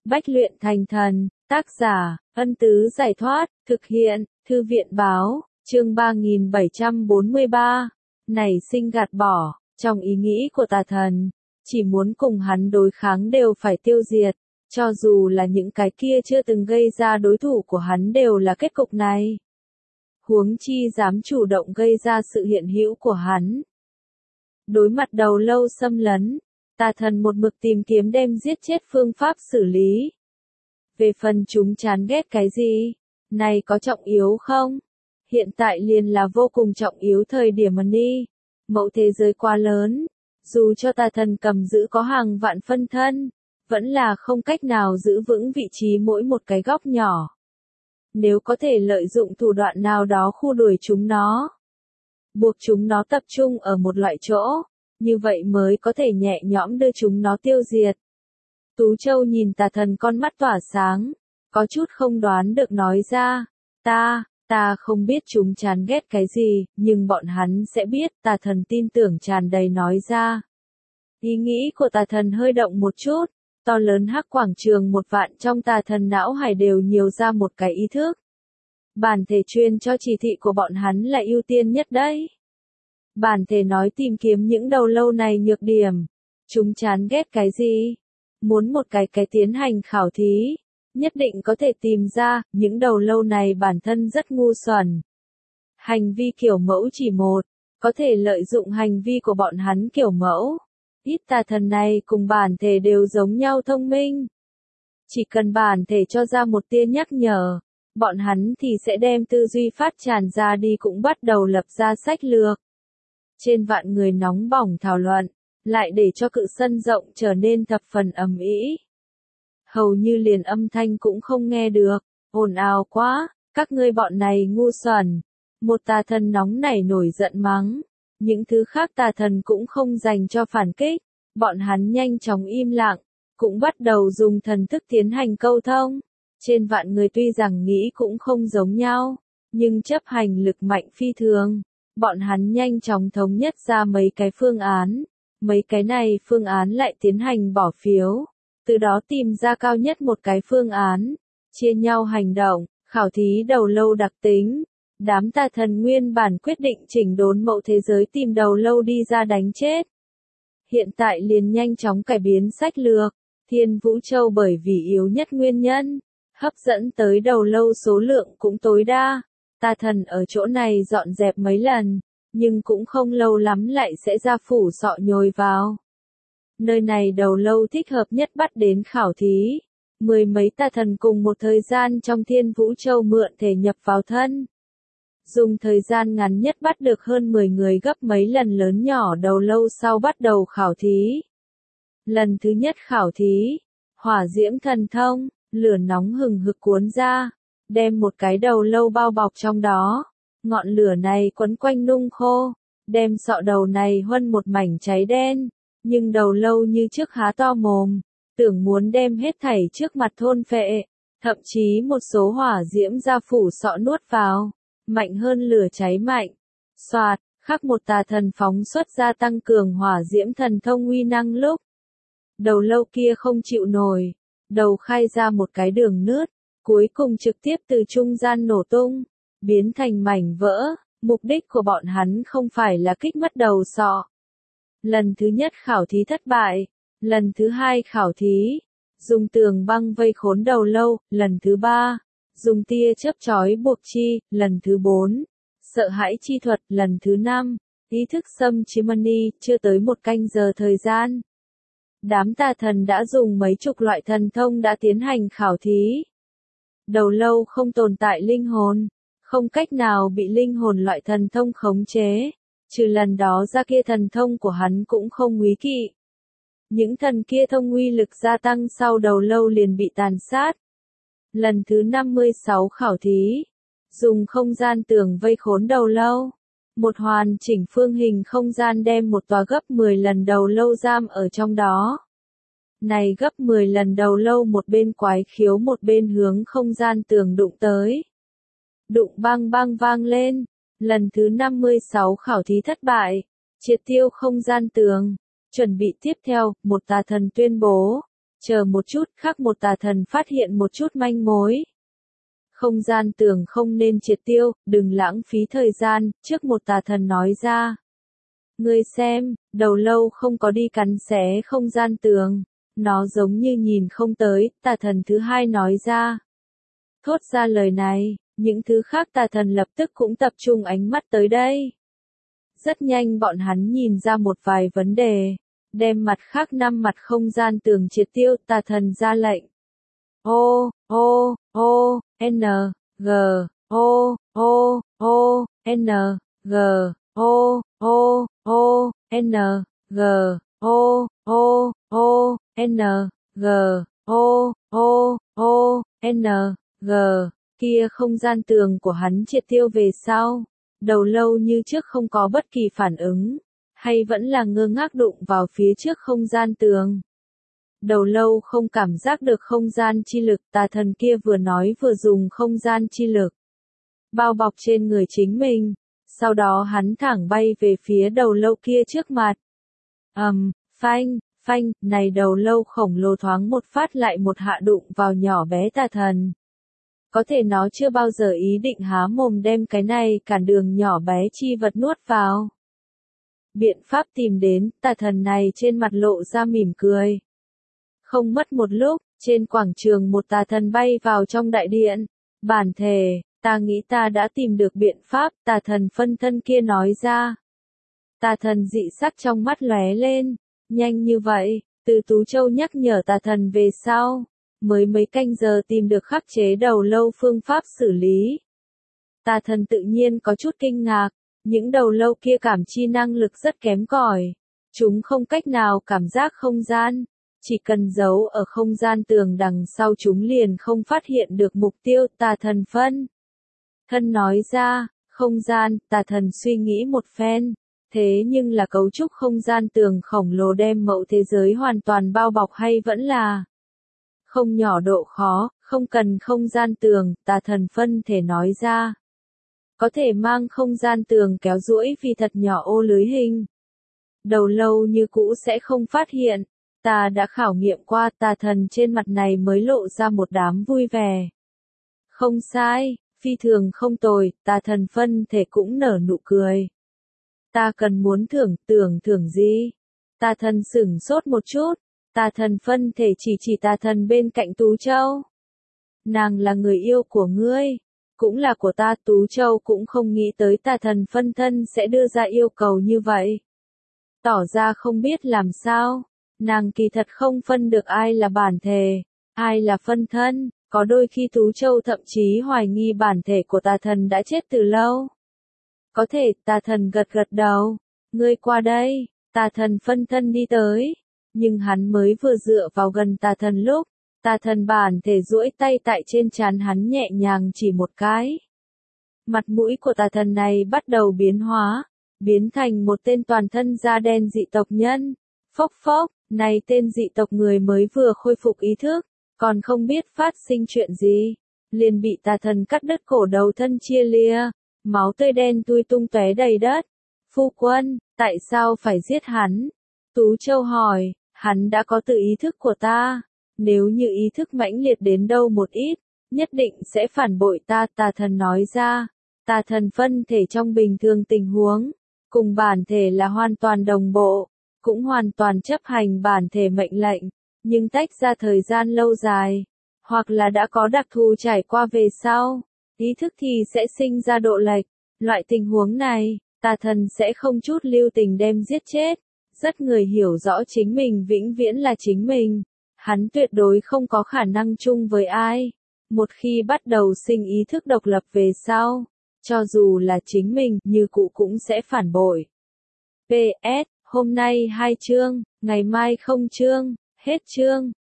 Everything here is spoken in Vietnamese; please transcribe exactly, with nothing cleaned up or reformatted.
Bách luyện thành thần, tác giả, Ân Tứ Giải Thoát, thực hiện, Thư viện Báo, chương ba nghìn bảy trăm bốn mươi ba. Nảy sinh gạt bỏ, trong ý nghĩ của tà thần, chỉ muốn cùng hắn đối kháng đều phải tiêu diệt, cho dù là những cái kia chưa từng gây ra đối thủ của hắn đều là kết cục này. Huống chi dám chủ động gây ra sự hiện hữu của hắn. Đối mặt đầu lâu xâm lấn, tà thần một mực tìm kiếm đem giết chết phương pháp xử lý. Về phần chúng chán ghét cái gì? Này có trọng yếu không? Hiện tại liền là vô cùng trọng yếu thời điểm mà đi. Mẫu thế giới quá lớn, dù cho tà thần cầm giữ có hàng vạn phân thân, vẫn là không cách nào giữ vững vị trí mỗi một cái góc nhỏ. Nếu có thể lợi dụng thủ đoạn nào đó khu đuổi chúng nó, buộc chúng nó tập trung ở một loại chỗ, như vậy mới có thể nhẹ nhõm đưa chúng nó tiêu diệt. Tú Châu nhìn tà thần con mắt tỏa sáng, có chút không đoán được nói ra, ta, ta không biết chúng chán ghét cái gì, nhưng bọn hắn sẽ biết, tà thần tin tưởng tràn đầy nói ra. Ý nghĩ của tà thần hơi động một chút, to lớn hắc quảng trường một vạn trong tà thần não hải đều nhiều ra một cái ý thức. Bản thể chuyên cho chỉ thị của bọn hắn là ưu tiên nhất đấy. Bản thể nói tìm kiếm những đầu lâu này nhược điểm. Chúng chán ghét cái gì? Muốn một cái cái tiến hành khảo thí. Nhất định có thể tìm ra, những đầu lâu này bản thân rất ngu xuẩn. Hành vi kiểu mẫu chỉ một, có thể lợi dụng hành vi của bọn hắn kiểu mẫu. Ít tà thần này cùng bản thể đều giống nhau thông minh. Chỉ cần bản thể cho ra một tia nhắc nhở, bọn hắn thì sẽ đem tư duy phát tràn ra đi cũng bắt đầu lập ra sách lược. Trên vạn người nóng bỏng thảo luận, lại để cho cự sân rộng trở nên thập phần ầm ĩ. Hầu như liền âm thanh cũng không nghe được, ồn ào quá, các ngươi bọn này ngu xuẩn. Một tà thần nóng nảy nổi giận mắng, những thứ khác tà thần cũng không dành cho phản kích, bọn hắn nhanh chóng im lặng, cũng bắt đầu dùng thần thức tiến hành câu thông. Trên vạn người tuy rằng nghĩ cũng không giống nhau, nhưng chấp hành lực mạnh phi thường. Bọn hắn nhanh chóng thống nhất ra mấy cái phương án, mấy cái này phương án lại tiến hành bỏ phiếu, từ đó tìm ra cao nhất một cái phương án, chia nhau hành động, khảo thí đầu lâu đặc tính. Đám tà thần nguyên bản quyết định chỉnh đốn mẫu thế giới tìm đầu lâu đi ra đánh chết. Hiện tại liền nhanh chóng cải biến sách lược, Thiên Vũ Châu bởi vì yếu nhất nguyên nhân, hấp dẫn tới đầu lâu số lượng cũng tối đa. Tà thần ở chỗ này dọn dẹp mấy lần, nhưng cũng không lâu lắm lại sẽ ra phủ sọ nhồi vào. Nơi này đầu lâu thích hợp nhất bắt đến khảo thí. Mười mấy tà thần cùng một thời gian trong Thiên Vũ Châu mượn thể nhập vào thân. Dùng thời gian ngắn nhất bắt được hơn mười người gấp mấy lần lớn nhỏ đầu lâu sau bắt đầu khảo thí. Lần thứ nhất khảo thí, hỏa diễm thần thông, lửa nóng hừng hực cuốn ra, đem một cái đầu lâu bao bọc trong đó. Ngọn lửa này quấn quanh nung khô, đem sọ đầu này huân một mảnh cháy đen, nhưng đầu lâu như trước há to mồm, tưởng muốn đem hết thảy trước mặt thôn phệ, thậm chí một số hỏa diễm ra phủ sọ nuốt vào, mạnh hơn lửa cháy mạnh. Soạt, khắc một tà thần phóng xuất ra tăng cường hỏa diễm thần thông uy năng lúc. Đầu lâu kia không chịu nổi, đầu khai ra một cái đường nứt, cuối cùng trực tiếp từ trung gian nổ tung, biến thành mảnh vỡ. Mục đích của bọn hắn không phải là kích mất đầu sọ. Lần thứ nhất khảo thí thất bại, lần thứ hai khảo thí, dùng tường băng vây khốn đầu lâu, lần thứ ba, dùng tia chớp chói buộc chi, lần thứ bốn, sợ hãi chi thuật, lần thứ năm, ý thức xâm chiếm money, chưa tới một canh giờ thời gian. Đám tà thần đã dùng mấy chục loại thần thông đã tiến hành khảo thí. Đầu lâu không tồn tại linh hồn, không cách nào bị linh hồn loại thần thông khống chế, trừ lần đó ra kia thần thông của hắn cũng không nguy kỵ. Những thần kia thông uy lực gia tăng sau đầu lâu liền bị tàn sát. Lần thứ năm mươi sáu khảo thí, dùng không gian tường vây khốn đầu lâu. Một hoàn chỉnh phương hình không gian đem một tòa gấp mười lần đầu lâu giam ở trong đó. Này gấp mười lần đầu lâu một bên quái khiếu một bên hướng không gian tường đụng tới. Đụng bang bang vang lên. Lần thứ năm mươi sáu khảo thí thất bại, triệt tiêu không gian tường. Chuẩn bị tiếp theo, một tà thần tuyên bố. Chờ một chút, khác một tà thần phát hiện một chút manh mối. Không gian tường không nên triệt tiêu, đừng lãng phí thời gian, trước một tà thần nói ra. Ngươi xem, đầu lâu không có đi cắn xé không gian tường. Nó giống như nhìn không tới, tà thần thứ hai nói ra. Thốt ra lời này, những thứ khác tà thần lập tức cũng tập trung ánh mắt tới đây. Rất nhanh bọn hắn nhìn ra một vài vấn đề, đem mặt khác năm mặt không gian tường triệt tiêu, tà thần ra lệnh. O, O, O, N, G, O, O, O, N, G, O, O, O, N, G, O, O, O, N, G, O, O, O, N, G, kia không gian tường của hắn triệt tiêu về sau. Đầu lâu như trước không có bất kỳ phản ứng, hay vẫn là ngơ ngác đụng vào phía trước không gian tường. Đầu lâu không cảm giác được không gian chi lực, tà thần kia vừa nói vừa dùng không gian chi lực bao bọc trên người chính mình, sau đó hắn thẳng bay về phía đầu lâu kia trước mặt. Ầm, um, phanh, phanh, này đầu lâu khổng lồ thoáng một phát lại một hạ đụng vào nhỏ bé tà thần. Có thể nó chưa bao giờ ý định há mồm đem cái này cản đường nhỏ bé chi vật nuốt vào. Biện pháp tìm đến, tà thần này trên mặt lộ ra mỉm cười. Không mất một lúc, trên quảng trường một tà thần bay vào trong đại điện. Bản thể, ta nghĩ ta đã tìm được biện pháp, tà thần phân thân kia nói ra. Tà thần dị sắc trong mắt lóe lên. Nhanh như vậy, Từ Tú Châu nhắc nhở tà thần về sau. Mới mấy canh giờ tìm được khắc chế đầu lâu phương pháp xử lý. Tà thần tự nhiên có chút kinh ngạc, những đầu lâu kia cảm chi năng lực rất kém cỏi. Chúng không cách nào cảm giác không gian, chỉ cần giấu ở không gian tường đằng sau chúng liền không phát hiện được mục tiêu. Tà thần phân thân nói ra, không gian, tà thần suy nghĩ một phen, thế nhưng là cấu trúc không gian tường khổng lồ đem mẫu thế giới hoàn toàn bao bọc hay vẫn là không nhỏ độ khó, không cần không gian tường, tà thần phân thể nói ra. Có thể mang không gian tường kéo duỗi vì thật nhỏ ô lưới hình. Đầu lâu như cũ sẽ không phát hiện, ta đã khảo nghiệm qua, tà thần trên mặt này mới lộ ra một đám vui vẻ. Không sai, phi thường không tồi, tà thần phân thể cũng nở nụ cười. Ta cần muốn thưởng, tưởng thưởng gì? Tà thần sửng sốt một chút. Tà thần phân thể chỉ chỉ tà thần bên cạnh Tú Châu. Nàng là người yêu của ngươi, cũng là của ta. Tú Châu cũng không nghĩ tới tà thần phân thân sẽ đưa ra yêu cầu như vậy. Tỏ ra không biết làm sao, nàng kỳ thật không phân được ai là bản thể, ai là phân thân, có đôi khi Tú Châu thậm chí hoài nghi bản thể của tà thần đã chết từ lâu. Có thể, tà thần gật gật đầu, ngươi qua đây, tà thần phân thân đi tới. Nhưng hắn mới vừa dựa vào gần tà thần lúc, tà thần bản thể duỗi tay tại trên trán hắn nhẹ nhàng chỉ một cái. Mặt mũi của tà thần này bắt đầu biến hóa, biến thành một tên toàn thân da đen dị tộc nhân. Phốc phốc, này tên dị tộc người mới vừa khôi phục ý thức, còn không biết phát sinh chuyện gì, liền bị tà thần cắt đứt cổ đầu thân chia lia, máu tươi đen tui tung tóe đầy đất. Phu quân, tại sao phải giết hắn? Tú Châu hỏi. Hắn đã có tự ý thức của ta, nếu như ý thức mãnh liệt đến đâu một ít, nhất định sẽ phản bội ta. Tà thần nói ra, tà thần phân thể trong bình thường tình huống, cùng bản thể là hoàn toàn đồng bộ, cũng hoàn toàn chấp hành bản thể mệnh lệnh, nhưng tách ra thời gian lâu dài, hoặc là đã có đặc thù trải qua về sau, ý thức thì sẽ sinh ra độ lệch. Loại tình huống này, tà thần sẽ không chút lưu tình đem giết chết. Rất người hiểu rõ chính mình vĩnh viễn là chính mình, hắn tuyệt đối không có khả năng chung với ai. Một khi bắt đầu sinh ý thức độc lập về sau, cho dù là chính mình, như cũ cũng sẽ phản bội. pê ét, hôm nay hai chương, ngày mai không chương, hết chương.